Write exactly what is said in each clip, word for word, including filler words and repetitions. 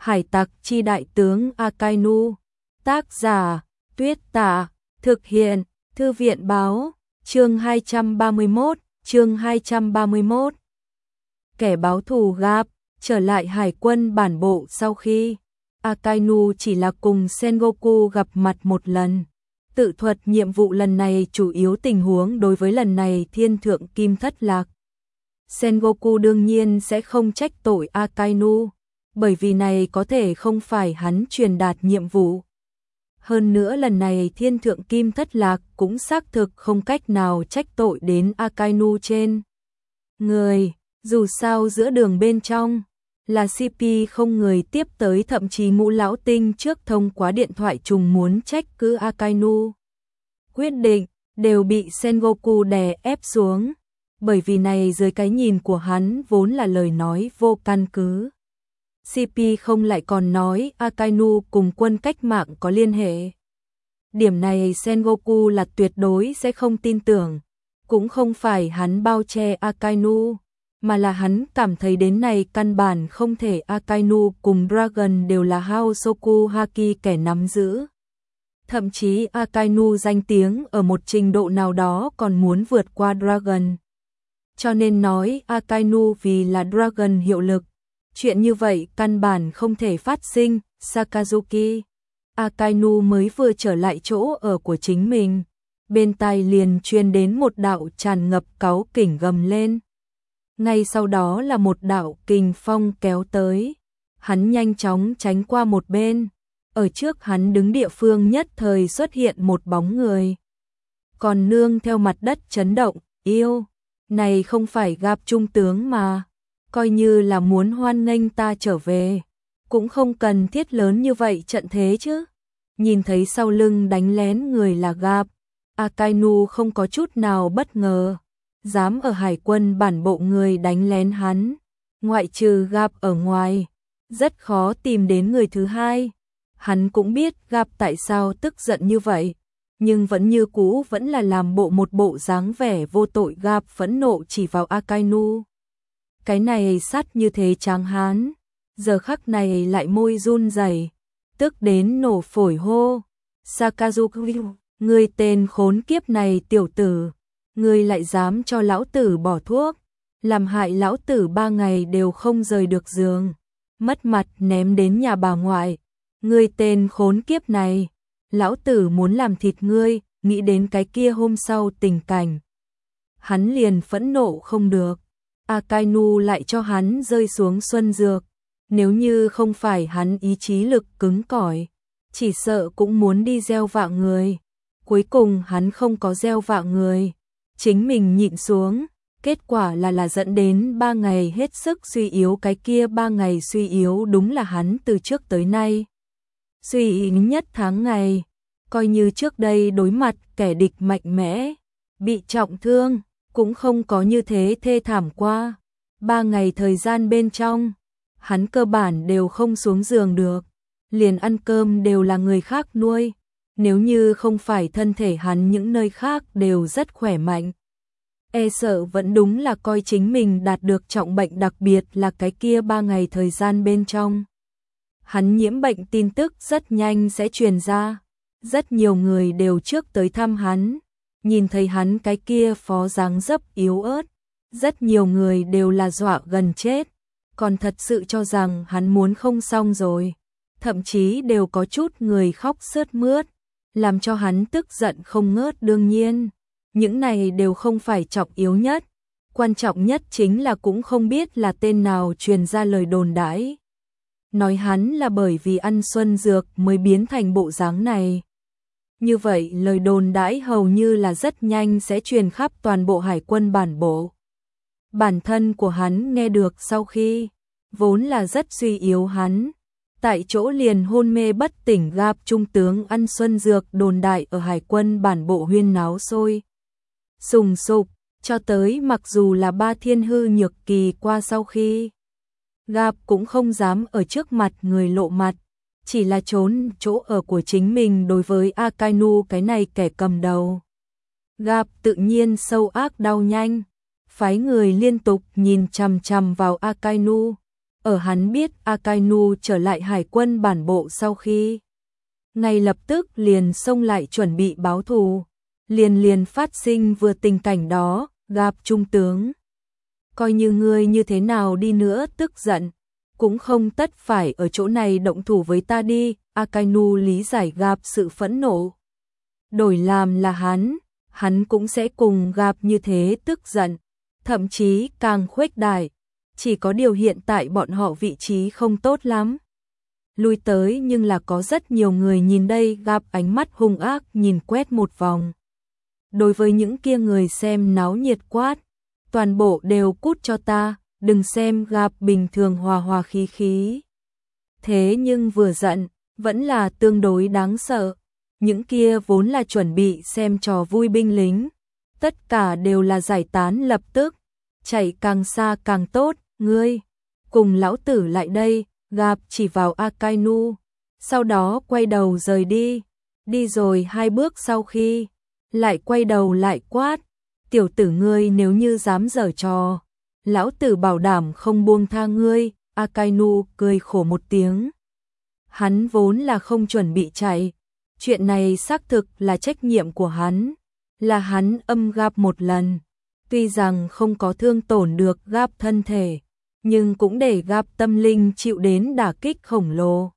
Hải tặc chi đại tướng Akainu. Tác giả, Tuyết Tả. Thực hiện, Thư viện báo. Chương hai trăm ba mươi mốt, chương hai trăm ba mươi mốt. Kẻ báo thù Garp trở lại hải quân bản bộ sau khi Akainu chỉ là cùng Sengoku gặp mặt một lần. Tự thuật nhiệm vụ lần này chủ yếu tình huống đối với lần này thiên thượng kim thất lạc. Sengoku đương nhiên sẽ không trách tội Akainu, bởi vì này có thể không phải hắn truyền đạt nhiệm vụ. Hơn nữa lần này thiên thượng kim thất lạc cũng xác thực không cách nào trách tội đến Akainu trên người, dù sao giữa đường bên trong là xê pê không người tiếp tới, thậm chí Ngũ lão tinh trước thông qua điện thoại trùng muốn trách cứ Akainu. Quyết định đều bị Sengoku đè ép xuống, bởi vì này dưới cái nhìn của hắn vốn là lời nói vô căn cứ. xê pê không lại còn nói Akainu cùng quân cách mạng có liên hệ. Điểm này Sengoku là tuyệt đối sẽ không tin tưởng, cũng không phải hắn bao che Akainu, mà là hắn cảm thấy đến này căn bản không thể. Akainu cùng Dragon đều là Hosoku Haki kẻ nắm giữ. Thậm chí Akainu danh tiếng ở một trình độ nào đó còn muốn vượt qua Dragon. Cho nên nói Akainu vì là Dragon hiệu lực, chuyện như vậy căn bản không thể phát sinh. Sakazuki, Akainu mới vừa trở lại chỗ ở của chính mình, bên tai liền truyền đến một đạo tràn ngập cáu kỉnh gầm lên. Ngay sau đó là một đạo kình phong kéo tới, hắn nhanh chóng tránh qua một bên, ở trước hắn đứng địa phương nhất thời xuất hiện một bóng người. Còn nương theo mặt đất chấn động, yêu, này không phải gặp trung tướng mà, coi như là muốn hoan nghênh ta trở về, cũng không cần thiết lớn như vậy trận thế chứ. Nhìn thấy sau lưng đánh lén người là Garp, Akainu không có chút nào bất ngờ. Dám ở hải quân bản bộ người đánh lén hắn, ngoại trừ Garp ở ngoài, rất khó tìm đến người thứ hai. Hắn cũng biết Garp tại sao tức giận như vậy, nhưng vẫn như cũ vẫn là làm bộ một bộ dáng vẻ vô tội. Garp phẫn nộ chỉ vào Akainu. Cái này sát như thế tráng hán, giờ khắc này lại môi run rẩy, tức đến nổ phổi hô. Sakazuki, ngươi tên khốn kiếp này tiểu tử, ngươi lại dám cho lão tử bỏ thuốc, làm hại lão tử ba ngày đều không rời được giường, mất mặt ném đến nhà bà ngoại. Ngươi tên khốn kiếp này, lão tử muốn làm thịt ngươi. Nghĩ đến cái kia hôm sau tình cảnh, hắn liền phẫn nộ không được. Akainu lại cho hắn rơi xuống xuân dược, nếu như không phải hắn ý chí lực cứng cỏi, chỉ sợ cũng muốn đi gieo vạ người. Cuối cùng hắn không có gieo vạ người, chính mình nhịn xuống, kết quả là là dẫn đến ba ngày hết sức suy yếu. Cái kia ba ngày suy yếu đúng là hắn từ trước tới nay suy yếu nhất tháng ngày, coi như trước đây đối mặt kẻ địch mạnh mẽ, bị trọng thương, cũng không có như thế thê thảm qua. Ba ngày thời gian bên trong, hắn cơ bản đều không xuống giường được, liền ăn cơm đều là người khác nuôi. Nếu như không phải thân thể hắn những nơi khác đều rất khỏe mạnh, e sợ vẫn đúng là coi chính mình đạt được trọng bệnh, đặc biệt là cái kia ba ngày thời gian bên trong. Hắn nhiễm bệnh tin tức rất nhanh sẽ truyền ra, rất nhiều người đều trước tới thăm hắn, nhìn thấy hắn cái kia phó dáng dấp yếu ớt, rất nhiều người đều là dọa gần chết, còn thật sự cho rằng hắn muốn không xong rồi, thậm chí đều có chút người khóc sướt mướt, làm cho hắn tức giận không ngớt. Đương nhiên, những này đều không phải trọng yếu nhất, quan trọng nhất chính là cũng không biết là tên nào truyền ra lời đồn đãi, nói hắn là bởi vì ăn xuân dược mới biến thành bộ dáng này. Như vậy lời đồn đãi hầu như là rất nhanh sẽ truyền khắp toàn bộ hải quân bản bộ. Bản thân của hắn nghe được sau khi, vốn là rất suy yếu, hắn tại chỗ liền hôn mê bất tỉnh. Garp trung tướng ăn xuân dược đồn đại ở hải quân bản bộ huyên náo sôi sùng sục, cho tới mặc dù là ba thiên hư nhược kỳ qua sau khi, Garp cũng không dám ở trước mặt người lộ mặt, chỉ là trốn chỗ ở của chính mình. Đối với Akainu cái này kẻ cầm đầu, Garp tự nhiên sâu ác đau nhanh, phái người liên tục nhìn chằm chằm vào Akainu. ở hắn biết Akainu trở lại hải quân bản bộ sau khi, ngay lập tức liền xông lại chuẩn bị báo thù, liền liền phát sinh vừa tình cảnh đó, gặp trung tướng. Coi như ngươi như thế nào đi nữa tức giận, cũng không tất phải ở chỗ này động thủ với ta đi, Akainu lý giải gặp sự phẫn nộ. Đổi làm là hắn, hắn cũng sẽ cùng gặp như thế tức giận, thậm chí càng khuếch đại, chỉ có điều hiện tại bọn họ vị trí không tốt lắm. Lui tới nhưng là có rất nhiều người nhìn đây, gặp ánh mắt hung ác nhìn quét một vòng. Đối với những kia người xem náo nhiệt quát, toàn bộ đều cút cho ta, đừng xem gặp bình thường hòa hòa khí khí. Thế nhưng vừa giận, vẫn là tương đối đáng sợ. Những kia vốn là chuẩn bị xem trò vui binh lính, tất cả đều là giải tán lập tức, chạy càng xa càng tốt, ngươi, cùng lão tử lại đây, gặp chỉ vào Akainu, sau đó quay đầu rời đi, đi rồi hai bước sau khi, lại quay đầu lại quát, tiểu tử ngươi nếu như dám giở trò, lão tử bảo đảm không buông tha ngươi, Akainu cười khổ một tiếng. Hắn vốn là không chuẩn bị chạy, chuyện này xác thực là trách nhiệm của hắn, là hắn âm gặp một lần, tuy rằng không có thương tổn được gặp thân thể, nhưng cũng để gặp tâm linh chịu đến đả kích khổng lồ.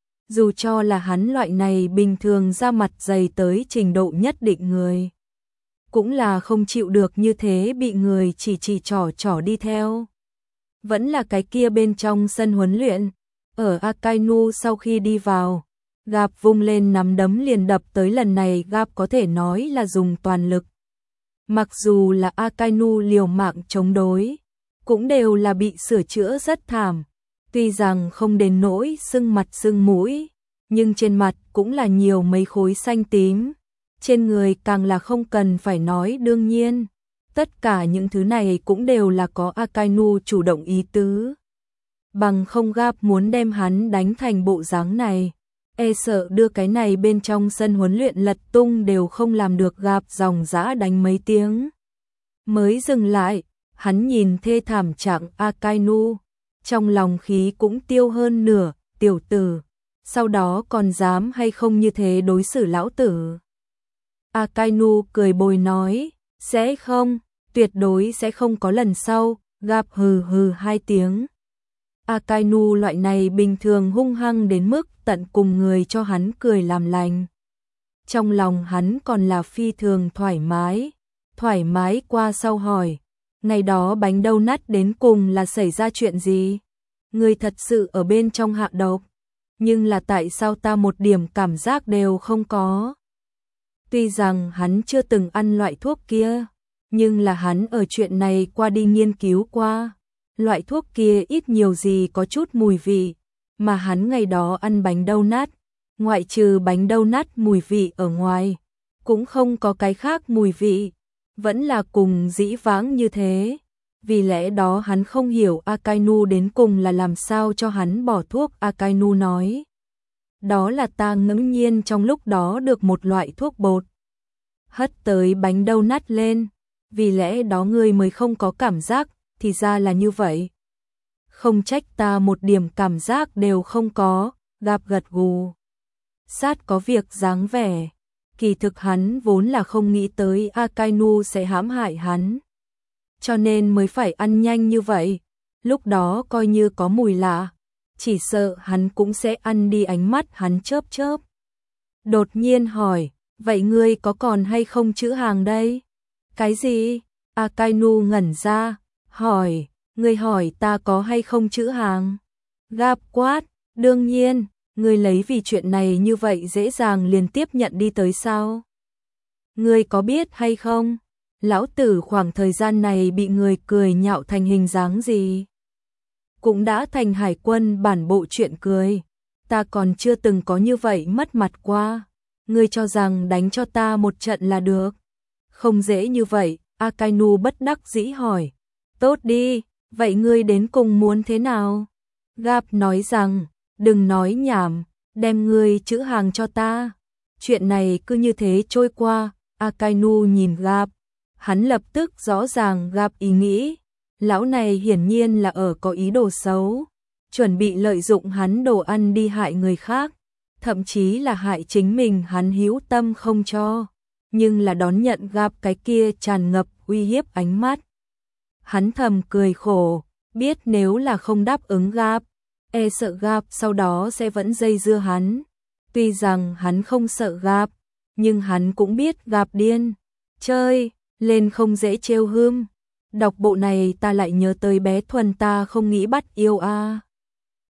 Dù cho là hắn loại này bình thường ra mặt dày tới trình độ nhất định người, cũng là không chịu được như thế bị người chỉ chỉ trỏ trỏ đi theo. Vẫn là cái kia bên trong sân huấn luyện, ở Akainu sau khi đi vào, gặp vung lên nắm đấm liền đập tới, lần này gặp có thể nói là dùng toàn lực. Mặc dù là Akainu liều mạng chống đối, cũng đều là bị sửa chữa rất thảm, tuy rằng không đến nỗi sưng mặt sưng mũi, nhưng trên mặt cũng là nhiều mấy khối xanh tím, trên người càng là không cần phải nói, đương nhiên, tất cả những thứ này cũng đều là có Akainu chủ động ý tứ. Bằng không gặp muốn đem hắn đánh thành bộ dáng này, e sợ đưa cái này bên trong sân huấn luyện lật tung đều không làm được, gặp dòng dã đánh mấy tiếng. Mới dừng lại, hắn nhìn thê thảm trạng Akainu, trong lòng khí cũng tiêu hơn nửa, tiểu tử, sau đó còn dám hay không như thế đối xử lão tử. Akainu cười bồi nói, sẽ không, tuyệt đối sẽ không có lần sau, gặp hừ hừ hai tiếng. Akainu loại này bình thường hung hăng đến mức tận cùng người cho hắn cười làm lành. Trong lòng hắn còn là phi thường thoải mái, thoải mái qua sau hỏi, ngày đó bánh đâu nát đến cùng là xảy ra chuyện gì? Người thật sự ở bên trong hạ độc, nhưng là tại sao ta một điểm cảm giác đều không có? Tuy rằng hắn chưa từng ăn loại thuốc kia, nhưng là hắn ở chuyện này qua đi nghiên cứu qua. Loại thuốc kia ít nhiều gì có chút mùi vị, mà hắn ngày đó ăn bánh đâu nát, ngoại trừ bánh đâu nát mùi vị ở ngoài, cũng không có cái khác mùi vị, vẫn là cùng dĩ vãng như thế. Vì lẽ đó hắn không hiểu Akainu đến cùng là làm sao cho hắn bỏ thuốc. Akainu nói, đó là ta ngẫu nhiên trong lúc đó được một loại thuốc bột, hất tới bánh đâu nát lên, vì lẽ đó ngươi mới không có cảm giác. Thì ra là như vậy. Không trách ta một điểm cảm giác đều không có, gặp gật gù. Sát có việc dáng vẻ. Kỳ thực hắn vốn là không nghĩ tới Akainu sẽ hãm hại hắn, cho nên mới phải ăn nhanh như vậy. Lúc đó coi như có mùi lạ, chỉ sợ hắn cũng sẽ ăn đi. Ánh mắt hắn chớp chớp. Đột nhiên hỏi, vậy ngươi có còn hay không chữ hàng đây? Cái gì? Akainu ngẩn ra. Hỏi, ngươi hỏi ta có hay không chữ hàng? Gap quát, đương nhiên, ngươi lấy vì chuyện này như vậy dễ dàng liền tiếp nhận đi tới sao? Ngươi có biết hay không? Lão tử khoảng thời gian này bị người cười nhạo thành hình dáng gì? Cũng đã thành hải quân bản bộ chuyện cười. Ta còn chưa từng có như vậy mất mặt qua. Ngươi cho rằng đánh cho ta một trận là được? Không dễ như vậy, Akainu bất đắc dĩ hỏi. Tốt đi, vậy ngươi đến cùng muốn thế nào? Gap nói rằng, đừng nói nhảm, đem ngươi chữ hàng cho ta. Chuyện này cứ như thế trôi qua. Akainu nhìn Gap, hắn lập tức rõ ràng Gap ý nghĩ. Lão này hiển nhiên là ở có ý đồ xấu. chuẩn bị lợi dụng hắn đồ ăn đi hại người khác, thậm chí là hại chính mình hắn hữu tâm không cho, nhưng là đón nhận gặp cái kia tràn ngập uy hiếp ánh mắt. Hắn thầm cười khổ, biết nếu là không đáp ứng gặp, e sợ gặp sau đó sẽ vẫn dây dưa hắn. Tuy rằng hắn không sợ gặp, nhưng hắn cũng biết gặp điên, chơi, lên không dễ trêu hươm. Đọc bộ này ta lại nhớ tới bé Thuần ta không nghĩ bắt yêu a.